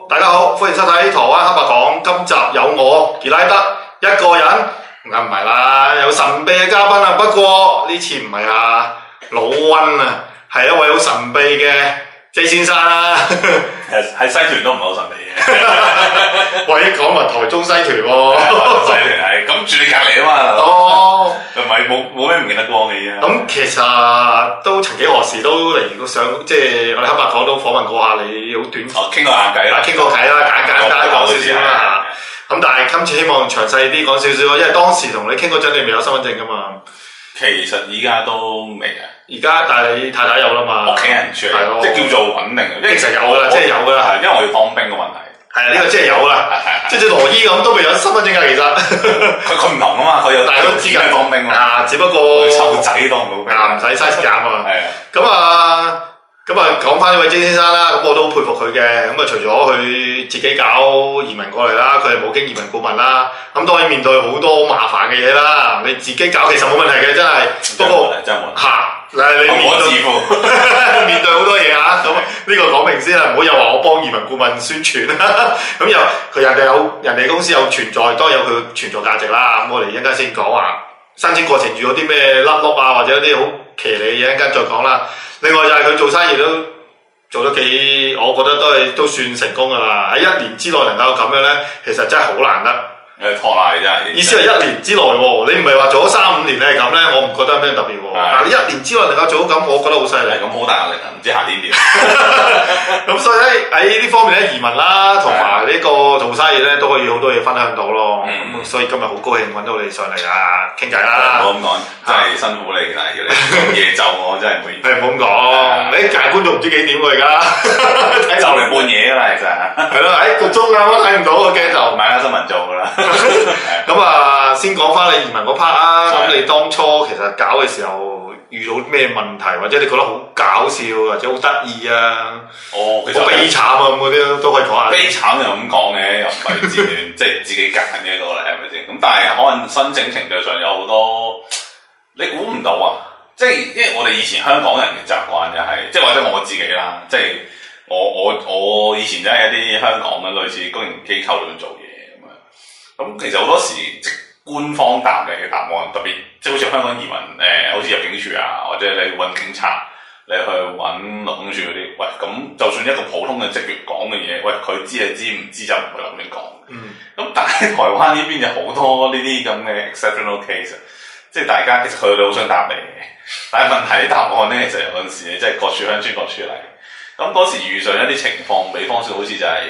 大家好，歡迎收睇台灣黑白講。今集有我傑拉德一個人，唔係啦，有神秘嘅嘉賓啊。不過呢次唔係啊老溫啊，係一位好神秘嘅 J 先生啦。 喺西屯都唔係好神秘嘅。 喂，講埋台中西屯喎。 西屯係咁住你隔離啊嘛。 哦， 唔係冇咩唔見得光嘅啫。 咁其實都曾幾何時都嚟過上，即係我哋黑白講都訪問過下你，好短。 傾過下偈啦， 傾過偈啦，簡單講少少啦。咁但係今次希望詳細啲講少少，因為當時同你傾嗰陣你未有身份證噶嘛。 其實依家都未啊。 而家但係你太太有啦嘛。 屋企人住嚟，即係叫做穩定嘅。因為其實有噶啦，即係有噶啦。 因為我要當兵嘅問題。係啊，呢個即係有啦。即係似羅伊咁都未有身份證㗎，其實。佢唔同啊嘛，佢有但係都資格當兵啊，只不過湊仔當唔到兵啊，唔使嘥時間啊嘛。 係啊。 咁啊，講翻呢位 J 先生啦，咁我都好佩服佢嘅。咁啊，除咗佢自己搞移民過嚟啦，佢係冇經移民顧問啦。咁當然面對好多麻煩嘅嘢啦。你自己搞其實冇問題嘅，真係。不過真係冇。 嚇！嗱，你面對好多嘢啊！咁呢個講明先啦，唔好又話我幫移民顧問宣傳啦。咁人哋公司有存在，當然有佢存在價值啦。咁我哋一陣間先講話申請過程遇到啲咩甩碌啊，或者啲好騎呢嘅嘢，一陣間再講啦。另外就係佢做生意都做得幾，我覺得都算成功噶啦。喺1年之內能夠咁樣咧，其實真係好難得。 托賴真係。意思係1年之內喎，你唔係話做咗3-5年你係咁咧，我唔覺得有咩特別喎。但係你1年之內能夠做到咁，我覺得好犀利。 咁好大壓力啊！唔知下年點。 咁所以咧喺呢方面咧，移民啦，同埋呢個做生意咧，都可以好多嘢分享到咯。咁所以今日好高興揾到你上嚟啊，傾偈啦。 唔好咁講，真係辛苦你啦，要你夜就我真係唔好意思。 唔好咁講，你界官都唔知幾點喎而家。 就嚟半夜啦，其實。係咯， 個鐘啱啱睇唔到個鏡頭。 買緊新聞做㗎啦。 咁啊，先講翻你移民嗰 part 啊。咁你當初其實搞嘅時候遇到咩問題，或者你覺得好搞笑，或者好得意啊？ 其實好悲慘啊！咁嗰啲都可以講下。 悲慘又咁講嘅，又唔係自願，即係自己揀嘅嗰個嚟，係咪先？咁但係可能申請程序上有好多，你估唔到啊！即係因為我哋以前香港人嘅習慣就係，即係或者我自己啦，即係我以前真係一啲香港嘅類似公營機構裏面做嘢。咁其實好多時即官方答你嘅答案，特別即係好似香港移民好似入境處啊，或者你揾警察，你去揾勞工處嗰啲，喂咁就算一個普通嘅職員講嘅嘢，喂佢知就知，唔知就唔會咁樣講。咁但係台灣呢邊就好多呢啲咁嘅 exceptional case， 即係大家其實佢哋好想答你嘅，但係問題啲答案咧，其實有陣時你真係各處鄉村各處嚟。咁嗰時遇上一啲情況，比方說好似就係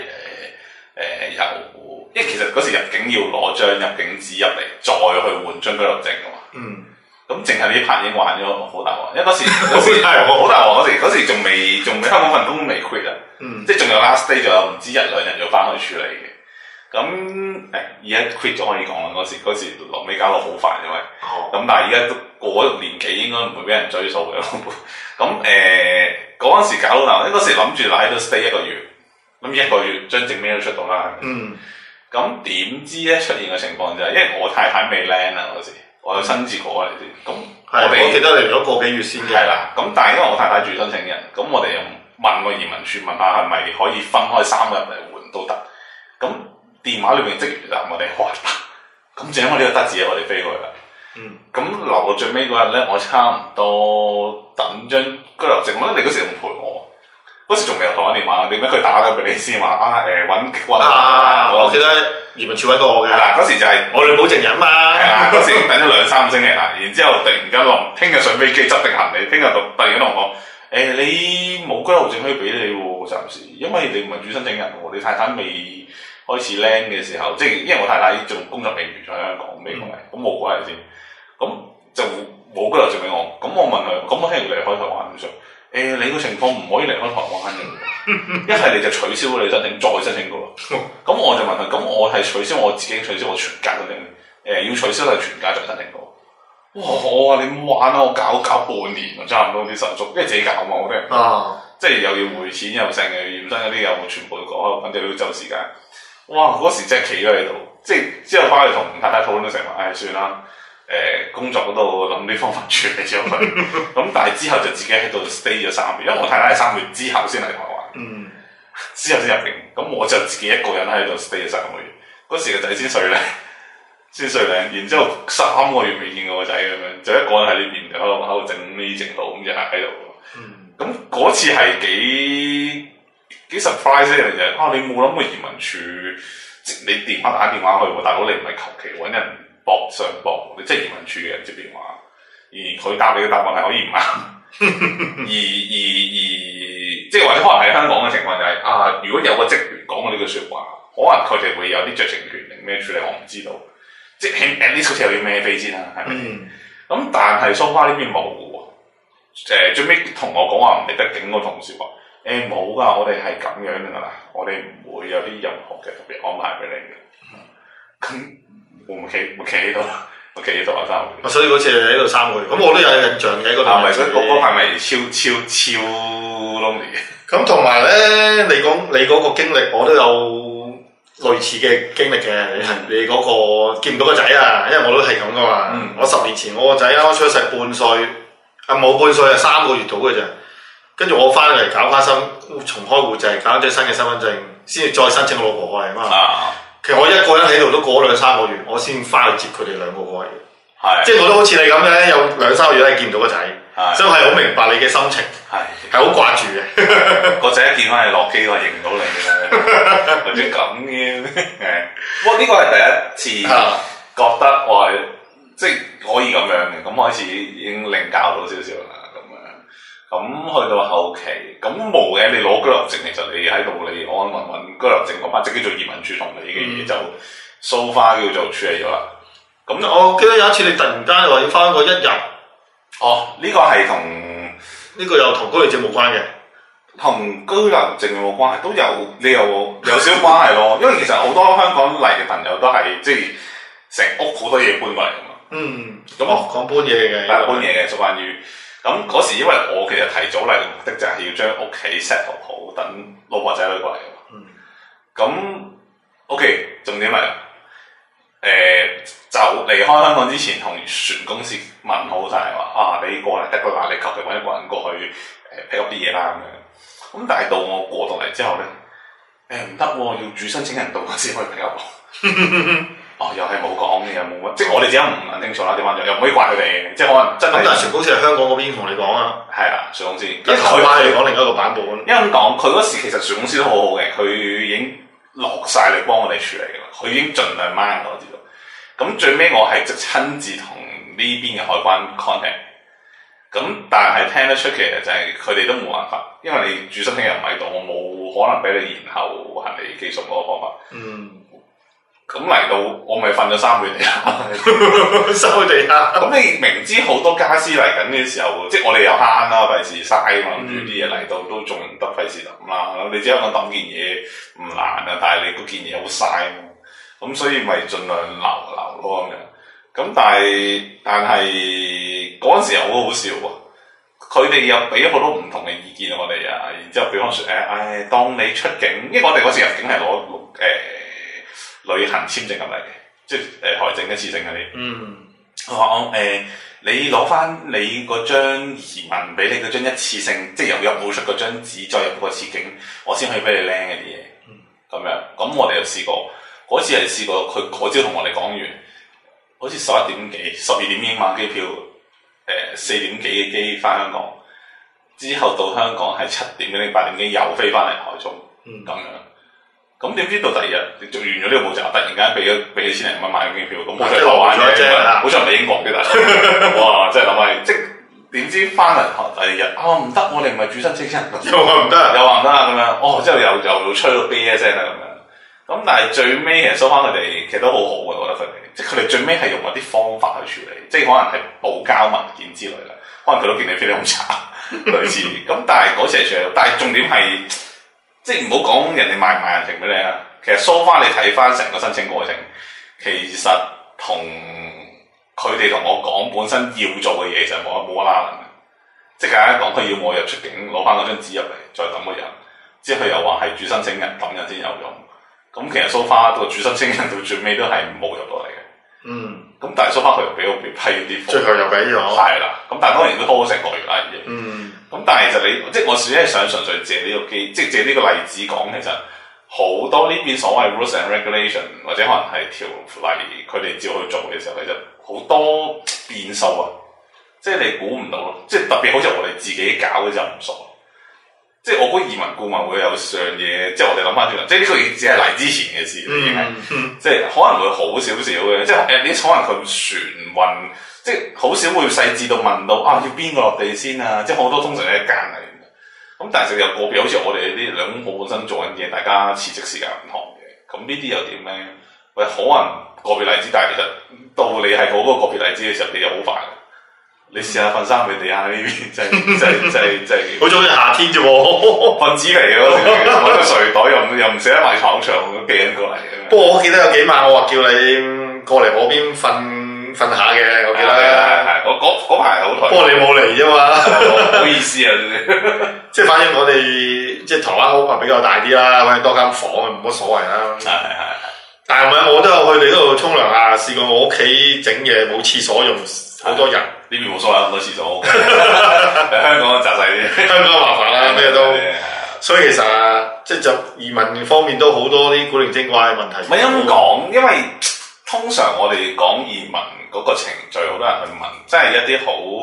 因為其實嗰時入境要攞張入境紙入嚟，再去換張居留證噶嘛。咁淨係呢排已經玩咗好大鑊，因為嗰時好大鑊嗰時仲未香港份工未 quit 啊。即係仲有 last day，仲有唔知1-2日要翻去處理嘅。咁而家 quit 咗可以講啦。嗰時落尾搞到好煩，因為咁但係而家都過咗年紀，應該唔會俾人追數嘅。咁嗰陣時搞到嗱，嗰時諗住喺度 stay 1個月，咁1個月張證咩都出到啦。咁點知咧出現嘅情況就係，因為我太太未 land 啦嗰時，我有親自過嚟先。咁我記得嚟咗個幾月先嘅。 係啦，咁但係因為我太太住申請人，咁我哋又問個移民處問下係咪可以分開3日嚟換都得。咁電話裏面職員就我哋話得，咁就因為呢個得字我哋飛過去啦。咁留到最尾嗰日咧，我差唔多等張居留證，我覺得你嗰時仲陪我。嗰時仲未有台灣電話，點解佢打咗俾你先話揾我記得移民處揾過我嘅。 係啦，嗰時就係我哋保證人嘛。係啦，嗰時已經等咗2-3個星期啦，然之後突然間話聽日上飛機執定行李，聽日突然間同我講你冇居留證可以俾你喎，暫時，因為你唔係主申請人喎，你太太未開始 land 嘅時候，即係因為我太太仲工作未完在香港未過嚟，咁冇過嚟先，咁就冇居留證俾我，咁我問佢，咁我聽日離開台灣唔想。你個情況唔可以離開台灣嘅，一係你就取消你申請，再申請過。咁我就問佢，咁我係取消我自己取消我全家申請，要取消係全家再申請過。哇！我話你唔好玩啦，我搞半年差唔多啲手續，因為自己搞嘛，我哋即係又要匯錢又成嘅，驗身嗰啲又全部講，反正都要走時間。哇！嗰時真係企咗喺度，即係之後翻去同太太討論都成話，算啦。工作嗰度諗啲方法處理咗佢，咁但係之後就自己喺度 stay 咗3個月，因為我太太係3個月之後先嚟台灣。 之後先入境。咁我就自己一個人喺度 stay 咗3個月。嗰時個仔先歲零，然之後3個月未見過個仔咁樣，就一個人喺呢邊喺度整呢整路咁就喺度。咁嗰次係幾 surprise 呢樣嘢啊！你冇諗過移民處，你電話打電話去喎，大佬你唔係求其揾人搏上搏，你即係移民處嘅人接電話，而佢答你嘅答案係可以唔啱，而即係或者可能喺香港嘅情況就係啊，如果有個職員講過呢句説話，可能佢哋會有啲酌情權定咩處理，我唔知道。即係 at least 好似有啲咩飛先啦，係咪？咁但係 so far 呢邊冇嘅喎。最尾同我講話唔嚟得境個同事話：冇㗎，我哋係咁樣㗎啦，我哋唔會有啲任何嘅特別安排俾你嘅。咁會唔會企喺度？我企喺度啊，3個月。所以嗰次喺度3個月，咁我都有印象嘅嗰度。係咪嗰排咪超 lonely 嘅？咁同埋咧，你嗰個經歷，我都有類似嘅經歷嘅。你嗰個見唔到個仔啊？因為我都係咁噶嘛。我10年前我個仔啱啱出世半歲，冇半歲啊，3個月到嘅啫。跟住我翻嚟搞翻重開戶籍，搞咗新嘅身份證，先至再申請我老婆過嚟啊嘛。其實我一個人喺度都過咗2-3個月，我先翻去接佢哋2個過嚟。係，即係我都好似你咁樣，有2-3個月都係見唔到個仔，所以我係好明白你嘅心情，係好掛住嘅。個仔一見翻你落機，我認唔到你嘅，或者咁嘅。不過呢個係第一次覺得我係即係可以咁樣嘅，咁開始已經領教到少少啦。咁去到後期，咁冇嘅，你攞居留證，其實你喺度你安安穩穩居留證嗰班，即叫做移民處同你嘅嘢就 so far 叫做處理咗啦。咁我記得有一次你突然間話要翻個1日，呢個係同呢個又同居留證冇關嘅，同居留證有冇關係？都有，你有少少關係咯。因為其實好多香港嚟嘅朋友都係即係成屋好多嘢搬過嚟㗎嘛。咁講搬嘢嘅，搬嘢嘅，就關於。咁嗰時因為我其實提早嚟嘅目的就係要將屋企 set 好，等老婆仔女過嚟嘅嘛。咁 OK， 重點嚟啦。就離開香港之前，同船公司問好晒話你過嚟得㗎啦，你求其揾一個人過去pick up 啲嘢啦咁樣。咁但係到我過到嚟之後咧，唔得喎，要主申請人到先可以 pick up。又係冇講嘅，又冇乜，即係我哋自己唔諗清楚啦。點樣又唔可以怪佢哋，即係可能真係。咁但係船公司係香港嗰邊同你講啊？係啊，船公司。因為台灣嚟講另一個版本。因為咁講，佢嗰時其實船公司都好好嘅，佢已經落晒力幫我哋處理嘅啦，佢已經盡量掹我知道。咁最尾我係即親自同呢邊嘅海關 contact。咁但係聽得出其實就係佢哋都冇辦法，因為你主申請人唔喺度，我冇可能俾你延後行李寄送嗰個方法。咁嚟到，我咪瞓咗3個月地下，收地下。咁你明知好多家私嚟緊嘅時候，即係我哋又慳啦，費事嘥嘛，諗住啲嘢嚟到都仲唔得，費事抌啦。你知香港抌件嘢唔難啊，但係你嗰件嘢好嘥啊，咁所以咪盡量留咯咁樣。咁但係嗰陣時又好好笑喎，佢哋又俾咗好多唔同嘅意見我哋啊，然之後比方說當你出境，因為我哋嗰時入境係攞旅行簽證入嚟嘅，即係海證一次性嗰啲。我話你攞翻你嗰張移民俾你嗰張一次性，即係由入冇出嗰張紙再入個次境，我先可以俾你拎嗰啲嘢。咁樣，咁我哋就試過，嗰次係試過，佢嗰朝同我哋講完，好似11點幾、12點已經買機票，4點幾嘅機翻香港，之後到香港係7點幾、8點幾又飛翻嚟台中，咁樣。咁點知到第二日你做完咗呢個步驟，突然間俾咗千零蚊買機票，咁好彩台灣嘅，好彩唔係英國嘅，大佬。哇！真係諗下，即係點知翻嚟第二日唔得，我哋唔係主申請人，又話唔得，咁樣。之後又吹到啤一聲啦咁樣。咁但係最尾其實收翻佢哋，其實都好好嘅，我覺得佢哋，即係佢哋最尾係用一啲方法去處理，即係可能係補交文件之類啦。可能佢都見你飛得咁差，類似。咁但係嗰次係處理，但係重點係。即係唔好講人哋賣唔賣人情俾你啊！其實 so far 你睇翻成個申請過程，其實同佢哋同我講本身要做嘅嘢其實冇乜拉能嘅。即係簡單講，佢要我入出境攞翻嗰張紙入嚟，再抌個人，之後佢又話係主申請人抌人先有用。咁其實 so far 個主申請人到最尾都係冇入到嚟嘅。咁但係 so far 佢又俾我批啲，最後又俾咗。係啦。咁但係當然都拖咗成個月啦已經。 咁但係其實你即係我只係想純粹借呢個機，即係借呢個例子講，其實好多呢邊所謂 rules and regulation 或者可能係條例，佢哋照去做嘅時候，其實好多變數啊！即係你估唔到咯，即係特別好似我哋自己搞嘅就唔熟。即係我估移民顧問會有上嘢，即係我哋諗翻轉頭，即係呢個只係嚟之前嘅事已經係，即係可能會好少少嘅，即係你可能佢船運，即係好少會細緻到問到啊要邊個落地先啊，即係好多通常係一間嚟嘅。咁但係就有個別好似我哋呢兩公婆本身做緊嘢，大家辭職時間唔同嘅，咁呢啲又點咧？喂，可能個別例子，但係其實到你係嗰個個別例子嘅時候，你就好煩。你試下瞓衫俾地下呢邊，真係， 好似夏天啫喎， 瞓紙嚟嘅嗰時，攞個睡袋又唔捨得買床咁寄緊過嚟。 不過我記得有幾晚我話叫你過嚟我邊瞓下嘅，我記得。 係，嗰排好台。 不過你冇嚟啫嘛， 唔好意思啊， 即係反正我哋即係台灣屋比較大啲啦，或者多間房冇乜所謂啦。 係。 但係唔係我都有去你嗰度沖涼啊，試過我屋企整嘢冇廁所用，好多人。 呢邊冇所謂咁多廁所，香港窄細啲， 香港麻煩啦，咩都，所以其實即係就移民方面都好多啲古靈精怪嘅問題。 唔係咁講，因為通常我哋講移民嗰個程序，好多人去問，真係一啲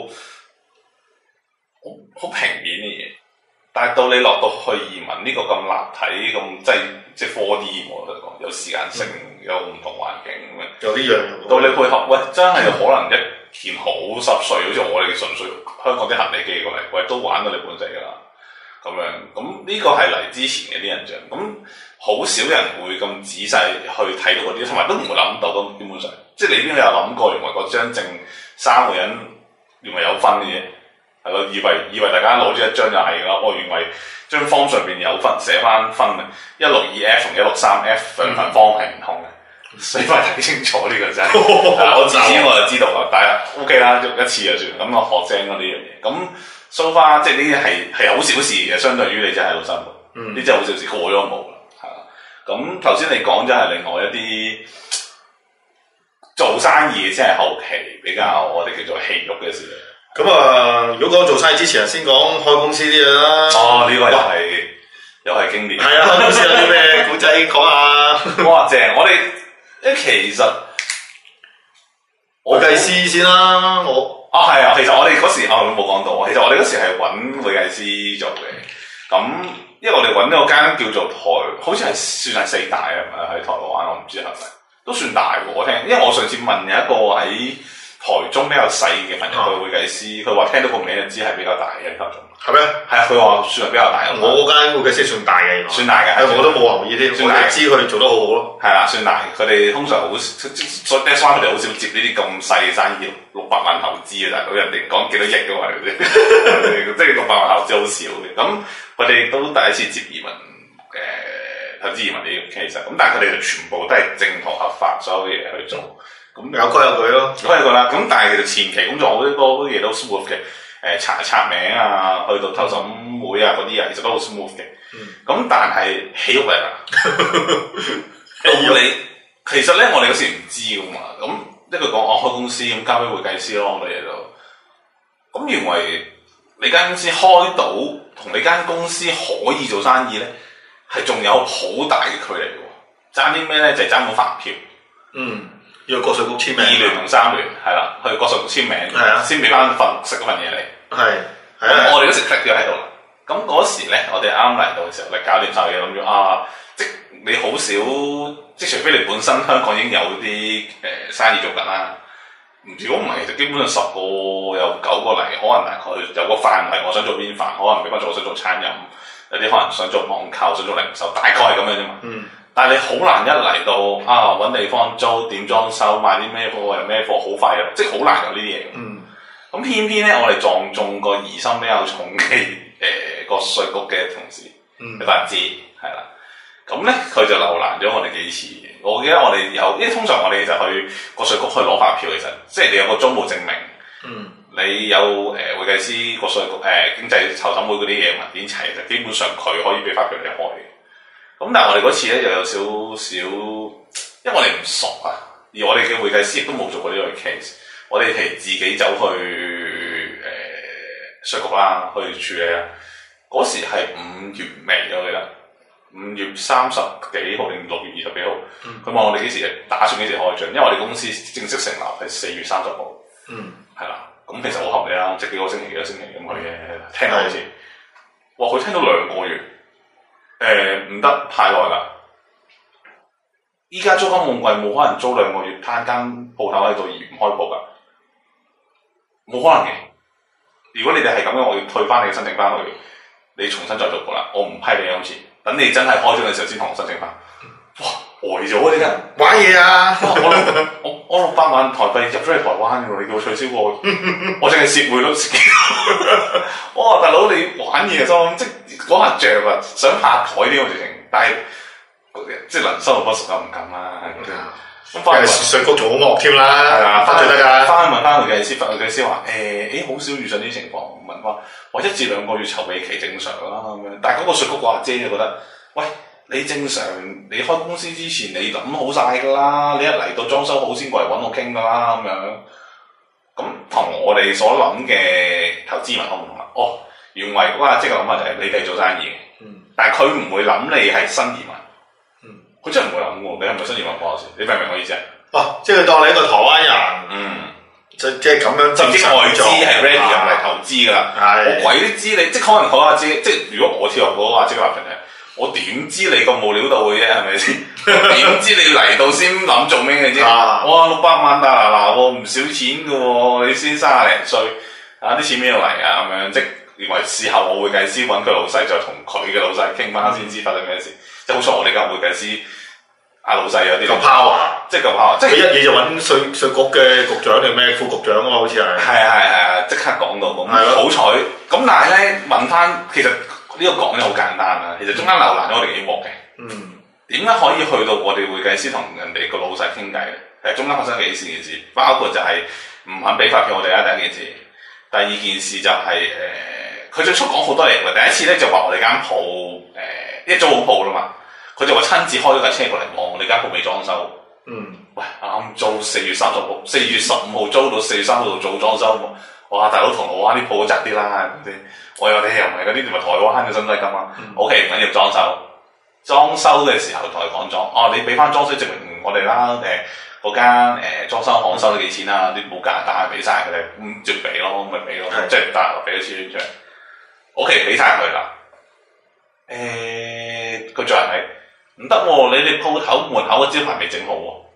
好平面嘅嘢。但係到你落到去移民呢個咁立體咁，即係 4D 我覺得講有時間性，有唔同環境咁樣， 有呢樣。 到你配合，喂，真係有可能一件好濕碎，好似我哋純粹香港啲行李寄過嚟，喂，都玩到你半死㗎啦。咁樣，咁呢個係嚟之前嘅啲印象。咁好少人會咁仔細去睇到嗰啲，同埋都唔會諗到咁基本上，即係你邊有諗過，原來嗰張證3個人原來有分嘅嘢。係咯，以為大家攞住一張就係啦，我原來張方上邊有分寫翻分嘅，162F 同163F 兩份方係唔同嘅，所以快睇清楚呢個真係。我自此我就知道啦，但係 OK 啦，喐一次就算。咁我學精咗呢樣嘢。咁 so far 即係呢啲係好小事嘅，相對於你真係好辛苦。呢真係好小事，過咗冇啦，係啦。咁頭先你講咗係另外一啲做生意先係後期比較我哋叫做戲肉嘅事。 咁啊，如果講做生意之前，先講開公司啲嘢啦。 哦，呢個又係經典。 係啊，開公司有啲咩古仔講下？ 哇，正！我哋其實會計師先啦， 係啊，其實我哋嗰時冇講到，其實我哋嗰時係揾會計師做嘅。咁因為我哋揾咗間叫做好似係算係4大啊，喺台灣，我唔知係咪都算大喎。我聽，因為我上次問有一個喺台中比較細嘅朋友，佢會計師，佢話聽到個名就知係比較大嘅級數。係咩？係啊，佢話算係比較大。 我嗰間會計師算大嘅， 算大嘅。 我都冇留意添，我哋知佢哋做得好好咯。 係啦，算大。佢哋通常好，所以 that's why 佢哋好少接呢啲咁細嘅生意，600萬投資嘅，但係人哋講幾多億嘅嘛，即係600萬投資好少嘅。咁佢哋都第一次接移民投資移民呢個 case，咁但係佢哋就全部都係正途合法，所有嘢去做。咁有規有矩咯， 有規有矩啦。咁但係其實前期工作好多嘢都 smooth 嘅，查名啊，去到投審會啊嗰啲啊，其實都好 smooth 嘅。咁但係起屋嚟啦，其實咧我哋嗰時唔知噶嘛。咁一句講我開公司咁交俾會計師咯，好多嘢都。咁原為你間公司開到同你間公司可以做生意咧，係仲有好大嘅距離嘅。爭啲咩咧？就係爭本發票。 要國稅局簽名， 2聯同3聯係啦，去國稅局簽名，先俾翻份食嗰份嘢你。係，咁我哋都食得咗喺度啦。咁嗰時咧，我哋啱嚟到嘅時候，你搞掂晒嘢，諗住即你好少，即除非你本身香港已經有啲生意做緊啦。如果唔係，其實基本上10個有9個嚟，可能大概有個範圍，我想做邊範，可能比方我想做餐飲，有啲可能想做網購，想做零售，大概係咁樣啫嘛。但係你好難一嚟到揾地方租、點裝修、買啲咩貨又咩貨，好快即係好難有呢啲嘢。咁偏偏咧，我哋撞中個疑心比較重嘅個稅局嘅同事嘅白字係啦。咁咧佢就留難咗我哋幾次。我記得我哋因為通常我哋就去個稅局去攞發票，其實即係你有個租務證明，你有會計師個稅局經濟籌審會嗰啲嘢文件齊，就基本上佢可以俾發票你開。咁但係我哋嗰次咧又有少少，因為我哋唔熟啊，而我哋嘅會計師亦都冇做過呢個 case， 我哋係自己走去稅局啦去處理啦。嗰時係5月尾我記得，5月30幾號定6月20幾號，佢問我哋幾時打算幾時開張，因為我哋公司正式成立係4月30號，係啦，咁其實好合理啦，即係幾個星期咁去嘅，聽到好似，哇佢聽到2個月，唔得太耐啦，依家租金咁貴，冇可能租2個月攤間鋪頭喺度而唔開鋪㗎，冇可能嘅。如果你哋係咁嘅，我要退翻你嘅申請翻去，你重新再做過啦，我唔批你今次，等你真係開張嘅時候先同我申請翻。哇，呆咗啊！你真玩嘢啊！ 我600萬台幣入咗去台灣嘅喎，你叫我取消我，我淨係蝕匯率。哇，大佬你玩嘢心，即係嗰下著啊，想下台呢個直情，但係即係能收到不熟又唔敢啦。咁翻去稅局仲好惡添啦， 係啊， 翻去得㗎。 翻去問翻會計師，會計師話好少遇上呢啲情況，問翻話1至2個月籌備期正常啦咁樣，但係嗰個稅局個阿姐就覺得，喂。你正常，你開公司之前你諗好晒㗎啦，你一嚟到裝修好先過嚟揾我傾㗎啦咁樣。咁同我哋所諗嘅投資文好唔同啦。哦，原為嗰個即係諗法就係你哋做生意嘅，但係佢唔會諗你係新移民。佢真係唔會諗喎，你係咪新移民嗰陣時？你明唔明我意思啊？ 哦，即係當你一個台灣人，即係咁樣就即外資係 ready 入嚟投資㗎啦。我鬼都知你，即可能嗰個阿姐，即係如果我跳入嗰個阿姐嘅立場係。我點知你咁冇料到嘅啫，係咪先？點知你嚟到先諗做咩嘅啫？哇，600萬大嗱喎，唔少錢嘅喎，你先30零歲，啲錢邊度嚟啊？咁樣即係認為事後我會計師揾佢老細，再同佢嘅老細傾翻先知發生咩事。即係好彩我哋間會計師阿老細有啲夠power， 即係夠power，即係佢一嘢就揾稅局嘅局長定咩副局長啊嘛，好似係。 係，即刻講到咁。好彩咁，但係咧問翻其實。呢個講咧好簡單啦，其實中間留難咗我哋幾鑊嘅。點解可以去到我哋會計師同人哋個老細傾偈咧？其實中間發生幾件事，包括就係唔肯俾發票我哋啦，第一件事。第二件事就係佢最初講好多嘢嘅。第一次咧就話我哋間鋪一租好鋪啦嘛，佢就話親自開咗架車過嚟望我哋間鋪未裝修。喂，啱租4月15號租到4月3號度做裝修喎。哇，大佬銅鑼灣啲鋪窄啲啦，我有啲又唔係嗰啲，咪台灣嘅新西金啊。OK，唔緊要裝修。裝修嘅時候同佢講咗，你俾翻裝修證明我哋啦。嗰間裝修行收咗幾錢啊？啲冇價單俾晒佢哋，咁就俾咯，咪俾咯，即係大陸俾咗錢出嚟。OK，俾晒佢啦。佢仲係唔得喎？你哋鋪頭門口嘅招牌未整好喎。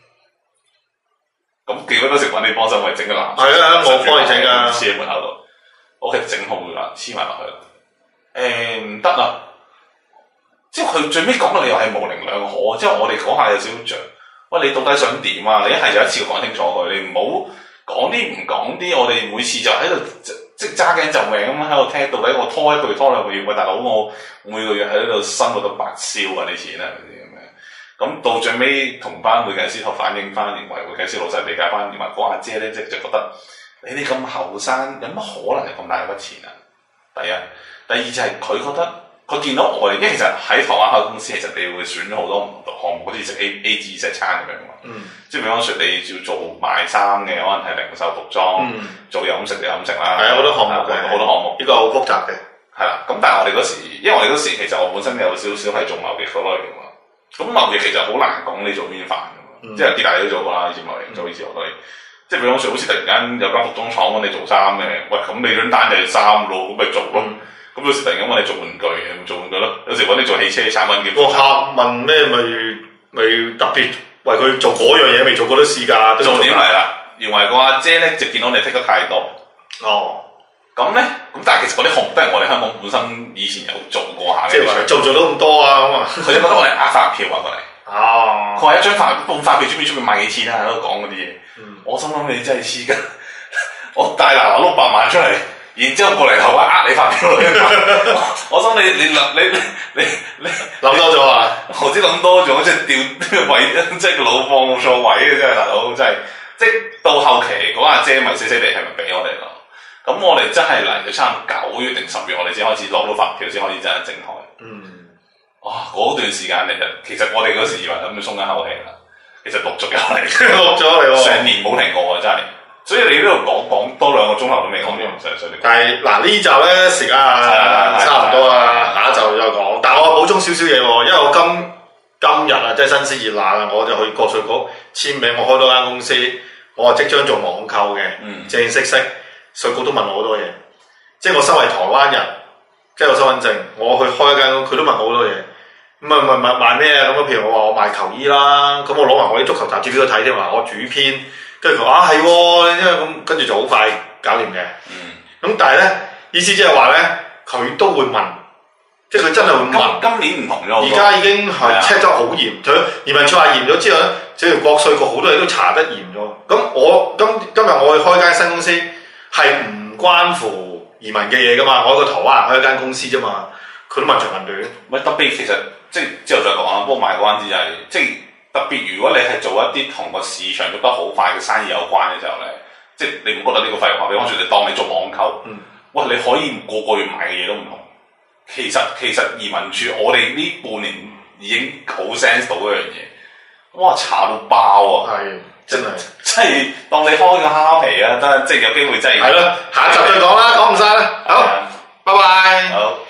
咁結果都食揾你幫手，咪整個藍色。係啊，我幫你整㗎。黐喺門口度。OK，整好㗎啦，黐埋落去啦。唔得啊！即係佢最尾講嘅理由係模棱兩可，即係我哋講下有少少著。喂，你到底想點啊？你一係就一次講清楚佢，你唔好講啲唔講啲。我哋每次就喺度即係揸頸就命咁喺度聽，到底我拖1個月拖2個月，喂大佬我每個月喺度生活到白燒啊啲錢啊嗰啲咁樣。咁到最尾同班會計師頭反映翻，認為會計師老細理解翻，認為嗰阿姐咧即係就覺得你哋咁後生，有乜可能係咁大筆錢啊？第一，第二就係佢覺得佢見到我哋，因為其實喺台灣開公司，其實你會選咗好多唔同項目，好似食 A 字食餐咁樣嘛。即係比方說你要做賣衫嘅，可能係零售服裝，做飲食嘅飲食啦。係好多項目嘅，好多項目。呢個好複雜嘅。係啦，咁但係我哋嗰時，因為我哋嗰時其實我本身有少少係做貿易嗰類嘅嘛。咁貿易其實好難講你做邊範嘅嘛，即係啲大家都做過啦，以前貿易做以前我哋。即係比方說，好似突然間有間服裝廠揾你做衫嘅，喂咁你張單就係衫咯，咁咪做咯。咁有時突然間揾你做玩具嘅，咪做玩具咯。有時揾你做汽車產品嘅。個客問咩咪特別為佢做嗰樣嘢，未做過都試㗎。重點嚟啦，原來個阿姐咧就見到你剔得太多。咁咧，咁但係其實嗰啲項目都係我哋香港本身以前有做過下嘅。即係話做到咁多啊咁啊！佢就覺得我哋呃發票啊過嚟。佢話一張發票出面賣幾錢啊？喺度講嗰啲嘢。我心諗你真係黐筋，我大嗱嗱600萬出嚟，然之後過嚟頭呃你發票。我心你諗多咗啊！我知諗多咗，即係調位，即係個腦放錯位嘅真係大佬，真係即係到後期嗰阿姐咪死死地係咪俾我哋咯？咁我哋真係嚟到差唔多9月定10月，我哋先開始攞到發票，先可以真係整開。哇！嗰段時間其實我哋嗰時以為咁要鬆一口氣啦。其實陸續有嚟，成年冇停過啊！真係， 所以你呢度講多2個鐘頭都未講完，所以但係嗱呢集咧時間差唔多啦，下一集再講。但係我補充少少嘢喎，因為我今日啊，即係新鮮熱辣啊，我就去國稅局簽名，我開多間公司，我係即將做網購嘅，正式式，稅局都問我好多嘢。即係我身為台灣人，即係我身份證，我去開一間公司，佢都問我好多嘢。問賣咩啊？咁譬如我話我賣球衣啦，咁我攞埋我啲足球雜誌俾佢睇添，話我主編，跟住佢話係喎，因為咁跟住就好快搞掂嘅。咁但係咧意思即係話咧，佢都會問，即係佢真係會問。 今年唔同咗， 而家已經係 check 得好嚴，除咗移民處話嚴咗之後咧，即係國稅局好多嘢都查得嚴咗。咁我今日我去開間新公司係唔關乎移民嘅嘢噶嘛，我一個台灣人開一間公司啫嘛，佢都問長問短。 咪特別其實即係之後再講啦，不過賣個關子就係、即係特別如果你係做一啲同個市場喐得好快嘅生意有關嘅時候咧，即係你唔覺得呢個廢話？比方說你當你做網購，喂你可以個月買嘅嘢都唔同。其實移民處我哋呢半年已經好 sense 到嗰樣嘢，哇查到爆啊！ 係真係， 即係當你開個蝦皮啊，得即係有機會真係。 係咯，下集再講啦，講唔晒啦，好，拜拜。 好。